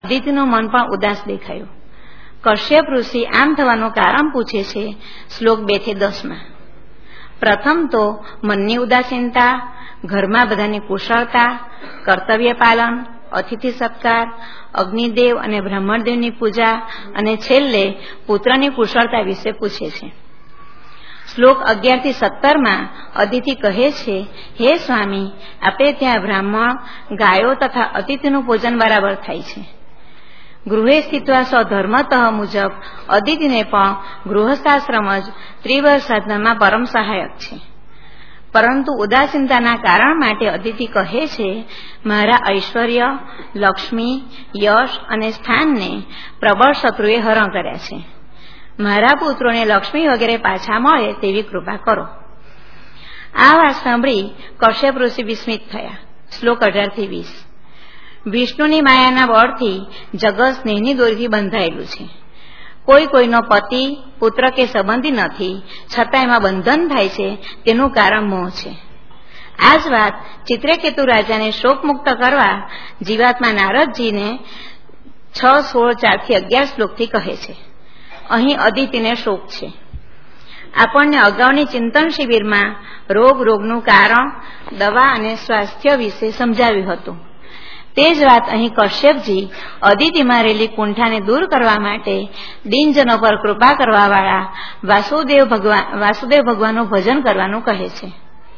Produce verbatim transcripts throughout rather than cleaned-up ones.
અદિતિનું મન પણ ઉદાસ દેખાયું. કશ્યપ ઋષિ આમ થવાનું કારણ પૂછે છે શ્લોક બે થી દસ માં. પ્રથમ તો મનની ઉદાસીનતા, ઘરમાં બધાની કુશળતા, કર્તવ્ય પાલન, અતિથિ સત્કાર, અગ્નિદેવ અને બ્રહ્મણદેવની પૂજા અને છેલ્લે પુત્રની કુશળતા વિશે પૂછે છે. શ્લોક અગિયાર થી સત્તર માં અદિતિ કહે છે, હે સ્વામી, આપણે ત્યાં બ્રાહ્મણ, ગાયો તથા અતિથિનું પૂજન બરાબર થાય છે. ગૃહે સ્થિત્વા સ્વધર્મતઃ મુજબ અદિતિને પણ ગૃહસ્થાશ્રમ જ ત્રિવર્ષ સાધનામાં પરમ સહાયક છે. પરંતુ ઉદાસીનતાના કારણ માટે અદિતિ કહે છે, મારા ઐશ્વર્ય, લક્ષ્મી, યશ અને સ્થાનને પ્રબળ શત્રુએ હરણ કર્યા છે. મારા પુત્રોને લક્ષ્મી વગેરે પાછા મળે તેવી કૃપા કરો. આ વાત સાંભળી કશ્યપ ઋષિ વિસ્મિત થયા. શ્લોક અઢાર થી વીસ. વિષ્ણુની માયાના બળથી જગત સ્નેહની દોરીથી બંધાયેલું છે. કોઈ કોઈનો પતિ, પુત્ર કે સંબંધી નથી, છતાં એમાં બંધન થાય છે. તેનું કારણ મોહ છે. આ જ વાત ચિત્રકેતુ રાજાને શોક મુક્ત કરવા જીવાત્મા નારદજીને છ સોળ ચાર થી અગિયાર શ્લોકથી કહે છે. અહીં અદિતિને શોક છે. આપણને અગાઉની ચિંતન શિબિરમાં રોગ, રોગનું કારણ, દવા અને સ્વાસ્થ્ય વિશે સમજાવ્યું હતું. તે જ વાત અહીં કશ્યપજી અદિતિમાં રહેલી કુંઠાને દૂર કરવા માટે દિનજનો પર કૃપા કરવા વાળા વાસુદેવ ભગવાન વાસુદેવ ભગવાનનું ભજન કરવાનું કહે છે.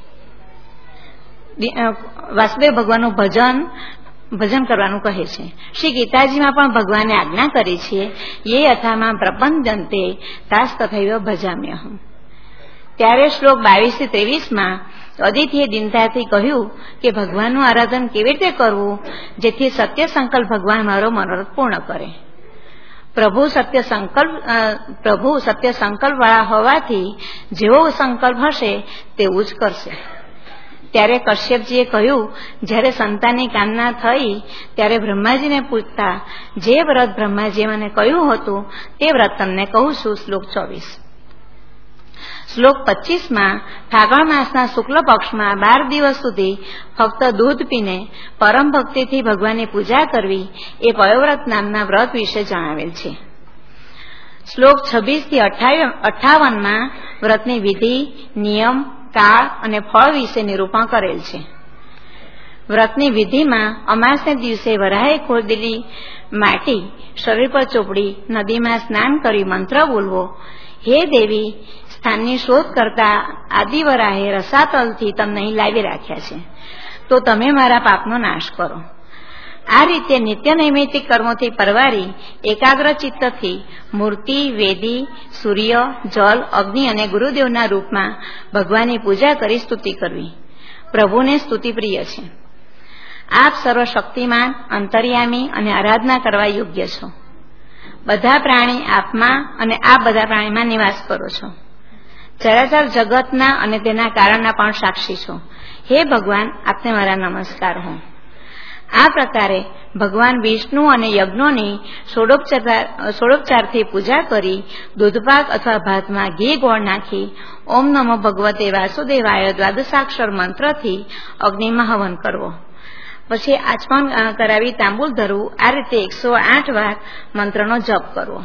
વાસુદેવ ભગવાનનું ભજન ભજન કરવાનું કહે છે. શ્રી ગીતાજીમાં પણ ભગવાને આજ્ઞા કરી છે, યે યથામાં પ્રપંચન્તે તાસ તથૈવ ભજામ્યહમ. ત્યારે શ્લોક બાવીસ થી ત્રેવીસ માં અદિતિએ દિનતાથી કહ્યું કે ભગવાનનું આરાધન કેવી રીતે કરવું જેથી સત્ય સંકલ્પ ભગવાન મારો મનોરથ પૂર્ણ કરે. પ્રભુ સત્ય સંકલ્પ પ્રભુ સત્ય સંકલ્પ વાળા હોવાથી જેવો સંકલ્પ હશે તેવું જ કરશે. ત્યારે કશ્યપજીએ કહ્યું, જ્યારે સંતાનની કામના થઈ ત્યારે બ્રહ્માજીને પૂછતા જે વ્રત બ્રહ્માજીએ મને કહ્યું હતું તે વ્રત તમને કહું છું. શ્લોક ચોવીસ. શ્લોક પચીસ માં ફાગણ માસના શુક્લ પક્ષમાં બાર દિવસ સુધી ફક્ત દૂધ પીને પરમ ભક્તિથી ભગવાનની પૂજા કરવી એ પયોવ્રત નામના વ્રત વિશે જણાવેલ છે. શ્લોક છવ્વીસ થી અઠ્ઠાવન માં વ્રતની વિધિ, નિયમ, કાળ અને ફળ વિશે નિરૂપણ કરેલ છે. વ્રતની વિધિમાં અમાસને દિવસે વરાહે ખોદેલી માટી શરીર પર ચોપડી નદીમાં સ્નાન કરી મંત્ર બોલવો. હે દેવી, સ્થાનની શોધ કરતા આદિવરાહે રસાતલથી તમને અહીં લાવી રાખ્યા છે, તો તમે મારા પાપનો નાશ કરો. આ રીતે નિત્ય નૈમિતિક કર્મોથી પરવારી એકાગ્ર ચિત્તથી મૂર્તિ, વેદી, સૂર્ય, જલ, અગ્નિ અને ગુરુદેવના રૂપમાં ભગવાનની પૂજા કરી સ્તુતિ કરવી પ્રભુને સ્તુતિ પ્રિય છે. આપ સર્વશક્તિમાન, અંતર્યામી અને આરાધના કરવા યોગ્ય છો. બધા પ્રાણી આપમાં અને આપ બધા પ્રાણીમાં નિવાસ કરો છો. ચરાચર જગતના અને તેના કારણના પણ સાક્ષી છો. હે ભગવાન, આપને મારા નમસ્કાર હો. આ પ્રકારે ભગવાન વિષ્ણુ અને યજ્ઞોની ષોડોપચારથી પૂજા કરી દૂધપાક અથવા ભાતમાં ઘી ગોળ નાખી ઓમ નમો ભગવતે વાસુદેવાય દ્વાદશાક્ષર મંત્રથી અગ્નિમાં હવન કરવો. પછી આચમન કરાવી તાંબુલ ધરવું. આ રીતે એકસો આઠ વાર મંત્રનો જપ કરવો.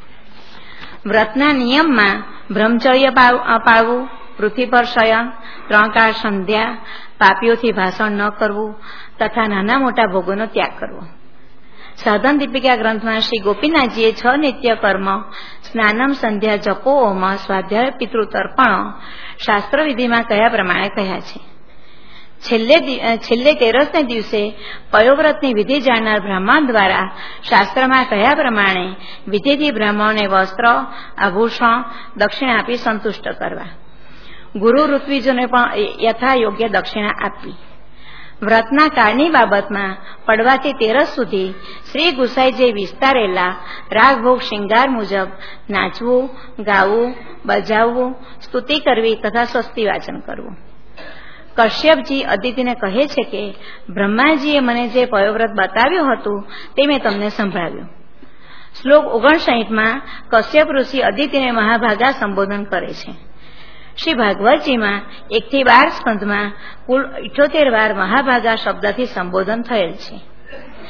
વ્રતના નિયમમાં બ્રહ્મચર્ય પાળવું, પૃથ્વી પર શયન, ત્રણ કાળ સંધ્યા, પાપીઓથી ભાષણ ન કરવું તથા નાના મોટા ભોગોનો ત્યાગ કરવો. સાધન દીપિકા ગ્રંથમાં શ્રી ગોપીનાથજીએ છ નિત્ય કર્મ સ્નાનમ, સંધ્યા, જપો, હોમ, સ્વાધ્યાય, પિતૃતર્પણ શાસ્ત્ર વિધિમાં કયા પ્રમાણે કહ્યા છે. છેલ્લે છેલ્લે તેરસને દિવસે પયોવ્રતની વિધિ જાણનાર બ્રાહ્મણ દ્વારા શાસ્ત્રમાં કયા પ્રમાણે વિધિથી બ્રાહ્મણને વસ્ત્ર, આભૂષણ, દક્ષિણા આપી સંતુષ્ટ કરવા. ગુરુ ઋત્વિજોને પણ યથા યોગ્ય દક્ષિણા આપવી. વ્રતના કાળની બાબતમાં પડવાથી તેરસ સુધી શ્રી ગુસાઈજીએ વિસ્તારેલા રાગ ભોગ શિંગાર મુજબ નાચવું, ગાવું, બજાવવું, સ્તુતિ કરવી તથા સ્વસ્તિ વાચન કરવું. કશ્યપજી અદિતિને કહે છે કે બ્રહ્માજીએ મને જે પયોવ્રત બતાવ્યું હતું તે મેં તમને સંભળાવ્યું. શ્લોક ઓગણસાઠ માં કશ્યપ ઋષિ અદિતિને મહાભાગા સંબોધન કરે છે. શ્રી ભાગવતજીમાં એક થી બાર સ્કંધમાં કુલ ઇઠ્યોતેર વાર મહાભાગા શબ્દથી સંબોધન થયેલ છે.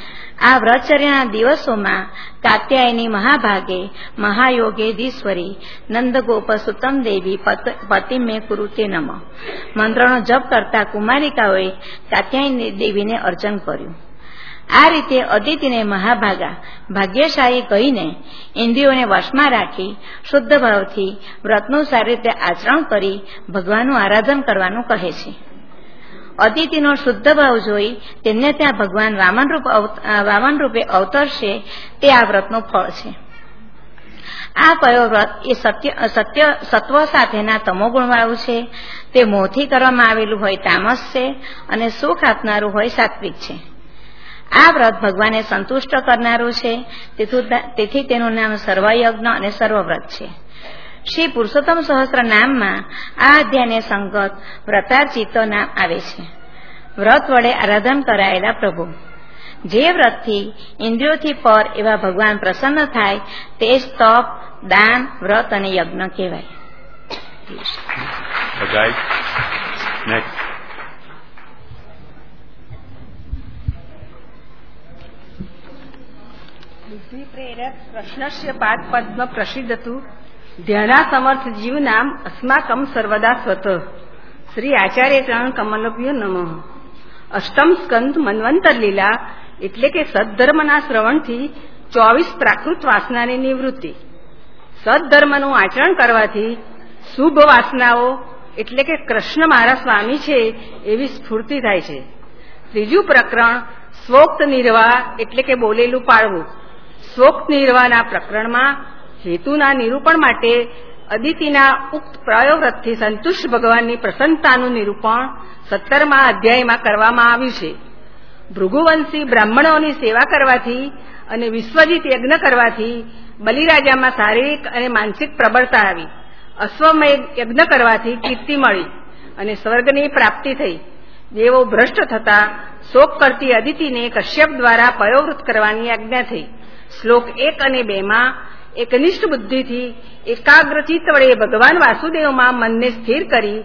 આ વ્રતચર્યાના દિવસોમાં કાત્યાયની મહાભાગે મહાયોગેધીશ્વરી નંદગોપસુતમ દેવી પતિ મે કુરુતે નમ મંત્રનો જપ કરતા કુમારિકાઓએ કાત્યાયની દેવીને અર્ચન કર્યું. આ રીતે અદિતિને મહાભાગા ભાગ્યશાળી કહીને ઇન્દ્રિયોને વશમાં રાખી શુદ્ધ ભાવથી વ્રતનું સારી રીતે આચરણ કરી ભગવાનનું આરાધન કરવાનું કહે છે. અદિતિનો શુદ્ધ ભાવ જોઈ તેમને ત્યાં ભગવાન વામન રૂપ વામન રૂપે અવતરશે તે આ વ્રતનું ફળ છે. આ કયો વ્રત એ સત્ય સત્ય સત્વ સાથેના તમોગુણવાળું છે. તે મોહથી કરવામાં આવેલું હોય તામસ છે અને સુખ આપનારું હોય સાત્વિક છે. આ વ્રત ભગવાનને સંતુષ્ટ કરનારું છે. તેથી તેનું નામ સર્વયજ્ઞ અને સર્વવ્રત છે. શ્રી પુરુષોત્તમ સહસ્ત્ર નામમાં આ અધ્યાયને સંગત વ્રતાર્ચિત નામ આવે છે. વ્રત વડે આરાધન કરાયેલા પ્રભુ. જે વ્રતથી ઇન્દ્રિયોથી પર એવા ભગવાન પ્રસન્ન થાય તે જ તપ, દાન, વ્રત અને યજ્ઞ કહેવાય. બુદ્ધિ પ્રેરક કૃષ્ણસ્ય પાદ પદ્મ પ્રસિદ્ધતું ધ્યાના સમર્થ જીવ નામ અસ્માકમ સર્વદા સ્વત. શ્રી આચાર્ય ચરણ કમલભ્યો નમઃ. અષ્ટમ સ્કંદ મન્વંતર લીલા એટલે કે સદધર્મના શ્રવણથી ચોવીસ પ્રાકૃત વાસનાની નિવૃત્તિ. સદધર્મનું આચરણ કરવાથી શુભ વાસનાઓ એટલે કે કૃષ્ણ મારા સ્વામી છે એવી સ્ફૂર્તિ થાય છે. ત્રીજું પ્રકરણ સ્વોક્ત નિર્વાહ એટલે કે બોલેલું પાળવું. સ્વોક્ત નિર્વાહના પ્રકરણમાં હેતુના નિરૂપણ માટે અદિતિના ઉક્ત પ્રયોવ્રતથી સંતુષ્ટ ભગવાનની પ્રસન્નતાનું નિરૂપણ સત્તરમા અધ્યાયમાં કરવામાં આવ્યું છે. ભૃગુવંશી બ્રાહ્મણોની સેવા કરવાથી અને વિશ્વજીત યજ્ઞ કરવાથી બલિરાજામાં શારીરિક અને માનસિક પ્રબળતા આવી. અશ્વમેઘ યજ્ઞ કરવાથી કીર્તિ મળી અને સ્વર્ગની પ્રાપ્તિ થઈ. દેવો ભ્રષ્ટ થતા શોક કરતી અદિતિને કશ્યપ દ્વારા પયોવૃત કરવાની આજ્ઞા થઈ. શ્લોક એક અને બે માં એકનિષ્ઠ બુદ્ધિથી એકાગ્રચિત્ત વડે ભગવાન વાસુદેવમાં મનને સ્થિર કરી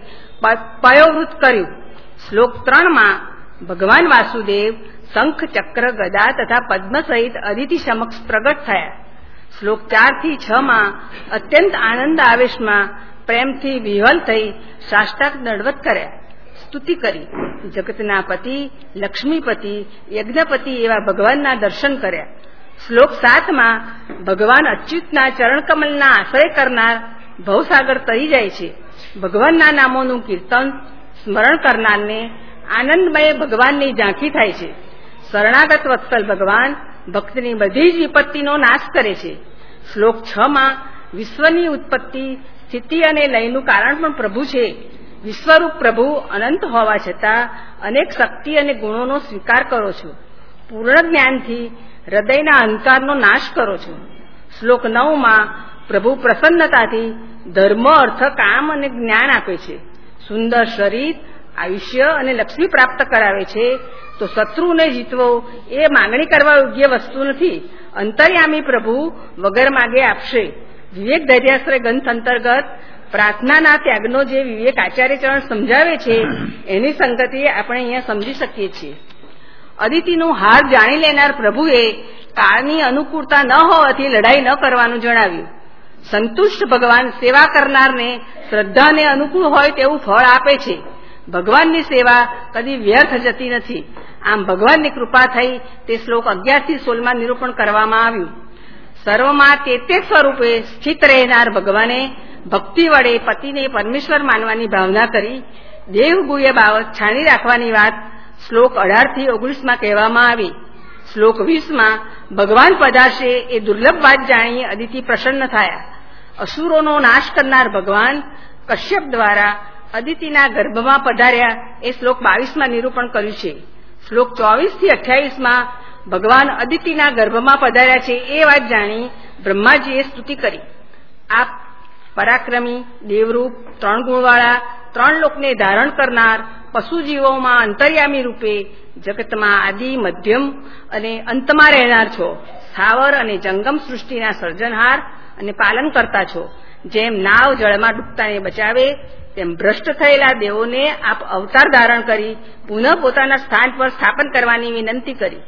પયોવૃત કર્યું. શ્લોક ત્રણ માં ભગવાન વાસુદેવ શંખ, ચક્ર, ગદા તથા પદ્મ સહિત અદિતિ સમક્ષ પ્રગટ થયા. શ્લોક ચાર થી છ માં અત્યંત આનંદ આવેશમાં પ્રેમથી વિહ્વલ થઈ સાષ્ટાંગ દંડવત કર્યા, સ્તુતિ કરી. જગતના પતિ, લક્ષ્મીપતિ, યજ્ઞપતિ એવા ભગવાનના દર્શન કર્યા. શ્લોક સાતમાં ભગવાન અચ્યુતના ચરણકમલના આશ્રય કરનાર ભવસાગર તરી જાય છે. ભગવાનના નામોનું કીર્તન સ્મરણ કરનારને આનંદમય ભગવાનની ઝાંખી થાય છે. શરણાગત વત્સલ ભગવાન ભક્તની બધી જ વિપત્તિનો નાશ કરે છે. શ્લોક છ માં વિશ્વની ઉત્પત્તિ, સ્થિતિ અને લયનું કારણ પણ પ્રભુ છે. વિશ્વરૂપ પ્રભુ અનંત હોવા છતાં અનેક શક્તિ અને ગુણોનો સ્વીકાર કરો છો. પૂર્ણ જ્ઞાનથી હૃદયના અહંકારનો નાશ કરો છો. શ્લોક નવ માં પ્રભુ પ્રસન્નતાથી ધર્મ, અર્થ, કામ અને જ્ઞાન આપે છે. સુંદર શરીર, આયુષ્ય અને લક્ષ્મી પ્રાપ્ત કરાવે છે. તો શત્રુને જીતવો એ માંગણી કરવા યોગ્ય વસ્તુ નથી. અંતર્યામી પ્રભુ વગર માગે આપશે. વિવેક ધૈર્યાશ્રય ગ્રંથ અંતર્ગત પ્રાર્થનાના ત્યાગનો જે વિવેક આચાર્ય ચરણ સમજાવે છે એની સંગતિ આપણે અહીંયા સમજી શકીએ છીએ. અદિતિનું હાર જાણી લેનાર પ્રભુએ કાળની અનુકૂળતા ન હોવાથી લડાઈ ન કરવાનું જણાવ્યું. સંતુષ્ટ ભગવાન સેવા કરનારને શ્રદ્ધાને અનુકૂળ હોય તેવું ફળ આપે છે. ભગવાનની સેવા કદી વ્યર્થ જતી નથી. આમ ભગવાનની કૃપા થઈ તે શ્લોક અગિયાર થી સોળ માં નિરૂપણ કરવામાં આવ્યું. સર્વમાં તે તે સ્વરૂપે સ્થિત રહેનાર ભગવાને ભક્તિ વડે પતિને પરમેશ્વર માનવાની ભાવના કરી દેવગુહ્ય બાબત છાણી રાખવાની વાત શ્લોક અઢાર થી ઓગણીસ માં કહેવામાં આવી. શ્લોક વીસ માં ભગવાન પધારશે એ દુર્લભ વાત જાણી અદિતિ પ્રસન્ન થયા. અસુરોનો નાશ કરનાર ભગવાન કશ્યપ દ્વારા અદિતિના ગર્ભમાં પધાર્યા એ શ્લોક બાવીસ માં નિરૂપણ કર્યું છે. શ્લોક ચોવીસ થી અઠ્યાવીસ માં ભગવાન અદિતિના ગર્ભમાં પધાર્યા છે એ વાત જાણી બ્રહ્માજીએ સ્તુતિ કરી. આ પરાક્રમી, દેવરૂપ, ત્રણ ગુણવાળા, ત્રણ લોકને ધારણ કરનાર, પશુ જીવોમાં અંતર્યામી રૂપે જગતમાં આદિ, મધ્યમ અને અંતમાં રહેનાર છો. સ્થાવર અને જંગમ સૃષ્ટિના સર્જનહાર અને પાલન કરતા છો. જેમ નાવ જળમાં ડૂબતાને બચાવે તેમ ભ્રષ્ટ થયેલા દેવોને આપ અવતાર ધારણ કરી પુનઃ પોતાના સ્થાન પર સ્થાપન કરવાની વિનંતી કરી.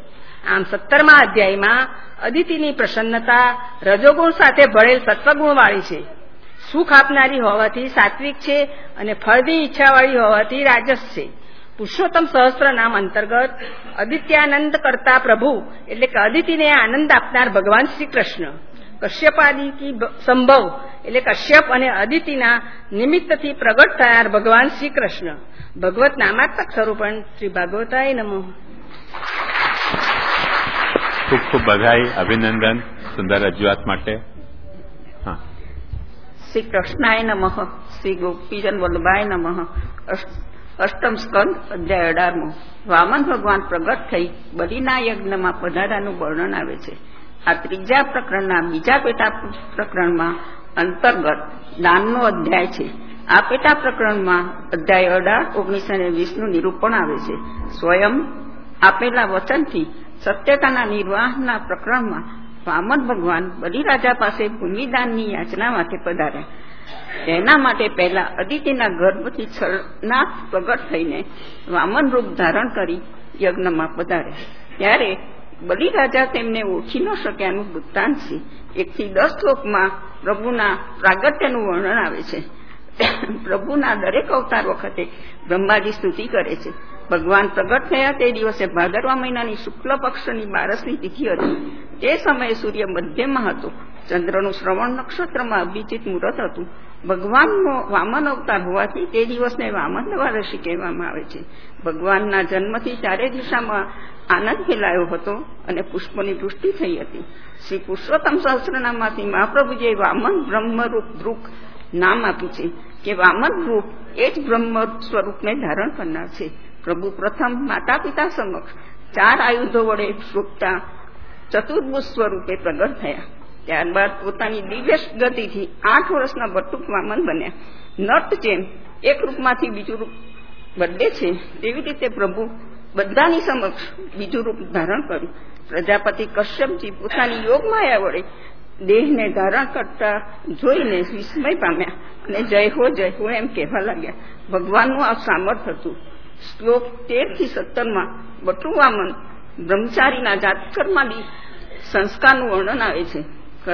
આમ સત્તરમા અધ્યાયમાં અદિતિની પ્રસન્નતા રજોગુણ સાથે ભળેલ સત્વગુણ વાળી છે. સુખ આપનારી હોવાથી સાત્વિક છે અને ફળની ઈચ્છાવાળી હોવાથી રાજસ છે. પુરુષોત્તમ સહસ્ત્ર નામ અંતર્ગત અદિત્યાનંદ કરતા પ્રભુ એટલે કે અદિતિને આનંદ આપનાર ભગવાન શ્રી કૃષ્ણ, કશ્યપાદિકી સંભવ એટલે કશ્યપ અને અદિતિના નિમિત્તથી પ્રગટ થનાર ભગવાન શ્રી કૃષ્ણ, ભગવત નામાત્મક સ્વરૂપણ શ્રી ભાગવતાય નમઃ. ખૂબ ખૂબ બધાઈ, અભિનંદન સુંદર રજૂઆત માટે. હા, શ્રી કૃષ્ણાય નમઃ. શ્રી ગોપીજન વલ્લભાય નમઃ. અષ્ટમ સ્કંદ અધ્યાય અઢારમો. વામન ભગવાન પ્રગટ થઈ બલિના યજ્ઞમાં પધારાનું વર્ણન આવે છે. આ ત્રીજા પ્રકરણના બીજા પેટા પ્રકરણમાં અંતર્ગત દાનનો અધ્યાય છે. આ પેટા પ્રકરણમાં અધ્યાય અઢાર, ઓગણીસ અને વીસ નું નિરૂપણ આવે છે. સ્વયં આપેલા વચનથી સત્યતાના નિર્વાહના પ્રકરણમાં વામન ભગવાન બલિરાજા પાસે ભૂમિદાનની યાચના માટે પધાર્યા. તેના માટે પહેલા અદિતિના ગર્ભથી છલનાથ પ્રગટ થઈને વામન રૂપ ધારણ કરી યજ્ઞમાં પધાર્યા. ત્યારે બલિરાજા તેમને ઓળખી ન શક્યાનું વૃત્તાંત છે. એકથી દસ શ્લોકમાં પ્રભુના પ્રાગટ્યનું વર્ણન આવે છે. પ્રભુના દરેક અવતાર વખતે બ્રહ્માજી સ્તુતિ કરે છે. ભગવાન પ્રગટ થયા તે દિવસે ભાદરવા મહિનાની શુક્લ પક્ષની બારસની તિથિ હતી. તે સમયે સૂર્ય મધ્યમાં હતો. ચંદ્રનું શ્રવણ નક્ષત્રમાં અભિજીત મુહૂર્ત હતું. ભગવાનનો વામન અવતાર હોવાથી તે દિવસને વામન દ્વાદશી કહેવામાં આવે છે. ભગવાનના જન્મથી ચારે દિશામાં આનંદ ફેલાયો હતો અને પુષ્પોની વૃષ્ટિ થઈ હતી. શ્રી પુરુષોત્તમ સહસ્રનામમાંથી મહાપ્રભુજીએ વામન બ્રહ્મરૂપ ધ્રુક નામ આપ્યું છે કે વામન રૂપ એ જ બ્રહ્મ સ્વરૂપને ધારણ કરનાર છે. પ્રભુ પ્રથમ માતા પિતા સમક્ષ ચાર આયુધો વડે શોભતા ચતુર્ભુજ સ્વરૂપે પ્રગટ થયા. ત્યારબાદ પોતાની દિવ્ય ગતિથી આઠ વર્ષના બટુક વામન બન્યા. નટ જેમ એક રૂપમાંથી બીજું રૂપ બદલે છે તેવી રીતે પ્રભુ બધાની સમક્ષ બીજું રૂપ ધારણ કર્યું. પ્રજાપતિ કશ્યપજી પોતાની યોગ માયા વડે દેહને ધારણ કરતા જોઈને વિસ્મય પામ્યા અને જય હો જય હો એમ કહેવા લાગ્યા. ભગવાનનું આ સામર્થ્ય હતું. શ્લોક તેર થી સત્તર માં બટુ વામન બ્રહ્મચારીના જાતકર્માદી સંસ્કારનું વર્ણન આવે છે.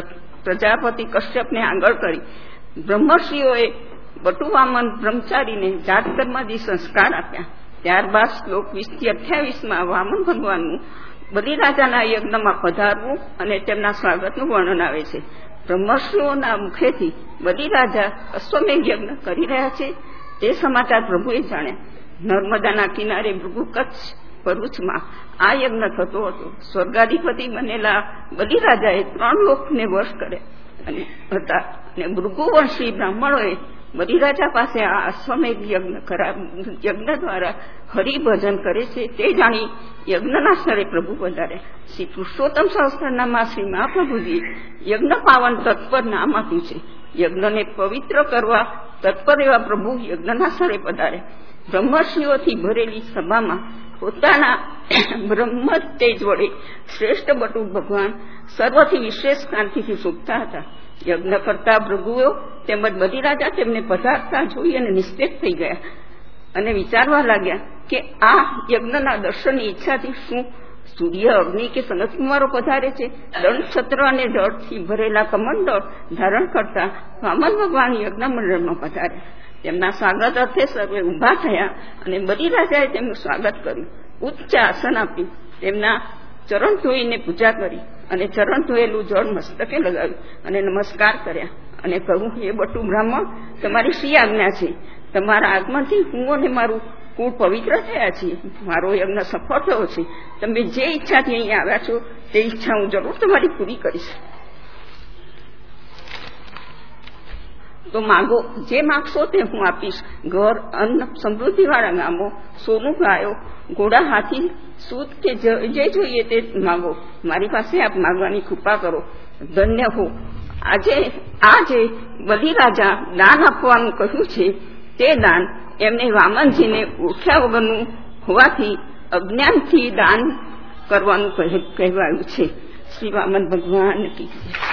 પ્રજાપતિ કશ્યપને આગળ કરી બ્રહ્મર્ષિઓએ બટુ વામન બ્રહ્મચારીને જાતકર્માદી સંસ્કાર આપ્યા. ત્યારબાદ શ્લોક વીસ થી અઠ્યાવીસ માં વામન ભગવાનનું બલિરાજાના યજ્ઞમાં પધારવું અને તેમના સ્વાગતનું વર્ણન આવે છે. બ્રહ્મર્ષિઓના મુખેથી બલિરાજા અશ્વમેઘ યજ્ઞ કરી રહ્યા છે તે સમાચાર પ્રભુએ જાણ્યા. નર્મદાના કિનારે ભૃગુ કચ્છ ભરૂચમાં આ યજ્ઞ થતો હતો. સ્વર્ગાધિપતિ બનેલા બલિરાજાએ ત્રણ લોકને વશ કર્યા અને હતા અને ભૃગુવંશી બ્રાહ્મણોએ બલિરાજા પાસે આ અશ્વમેઘ યજ્ઞ યજ્ઞ દ્વારા હરિભજન કરે છે તે જાણી યજ્ઞના સ્થળે પ્રભુ પધાર્યા. શ્રી પુરુષોત્તમ સહસ્રનામમાં શ્રી મહાપ્રભુજીએ યજ્ઞ પાવન તત્પર નામ આપ્યું છે. યજ્ઞને પવિત્ર કરવા તત્પર એવા પ્રભુ યજ્ઞના સ્થળે પધાર્યા. બ્રહ્મર્ષિઓથી ભરેલી સભામાં પોતાના બ્રહ્મ તેજ વડે શ્રેષ્ઠ બટુ ભગવાન સર્વથી વિશેષ કાંતિથી શોભતા હતા. યજ્ઞ કરતા ભૃગુઓ તેમજ બલિરાજા તેમને પધારતા જોઈ અને નિસ્તેજ થઈ ગયા અને વિચારવા લાગ્યા કે આ યજ્ઞના દર્શનની ઈચ્છાથી શું સૂર્ય, અગ્નિ કે સનતકુમારો પધારે છે? દંડ છત્ર અને જળથી ભરેલા કમંડળ ધારણ કરતા વામન ભગવાન યજ્ઞ મંડળમાં પધાર્યા. તેમના સ્વાગત અર્થે સર્વે ઉભા થયા અને બલિરાજાએ તેમનું સ્વાગત કર્યું. ઉચ્ચ આસન આપી તેમના ચરણ ધોઈને પૂજા કરી અને ચરણ ધોયેલું જળ મસ્તકે લગાવ્યું અને નમસ્કાર કર્યા અને કહ્યું, હે બટુ બ્રાહ્મણ, તમારી શી આજ્ઞા છે? તમારા આગમનથી હું અને મારું કુળ પવિત્ર થયા છીએ. મારો યજ્ઞ સફળ થયો છે. તમે જે ઈચ્છાથી અહીંયા આવ્યા છો તે ઈચ્છા હું જરૂર તમારી પૂરી કરીશ. તો માંગો, જે માગશો તે હું આપીશ. ઘર, અન્ન, સમૃદ્ધિ વાળા ગામો, સોનું, ગાયો, ઘોડા, હાથી, સૂત કે જે જોઈએ તે માંગો. મારી પાસે આપ માંગવાની કૃપા કરો. ધન્ય હો. આજે આજે બલિરાજા દાન આપવાનું કહ્યું છે તે દાન એમને વામનજીને ઓળખ્યા વગરનું હોવાથી અજ્ઞાનથી દાન કરવાનું કહેવાયું છે. શ્રી વામન ભગવાન કી જય.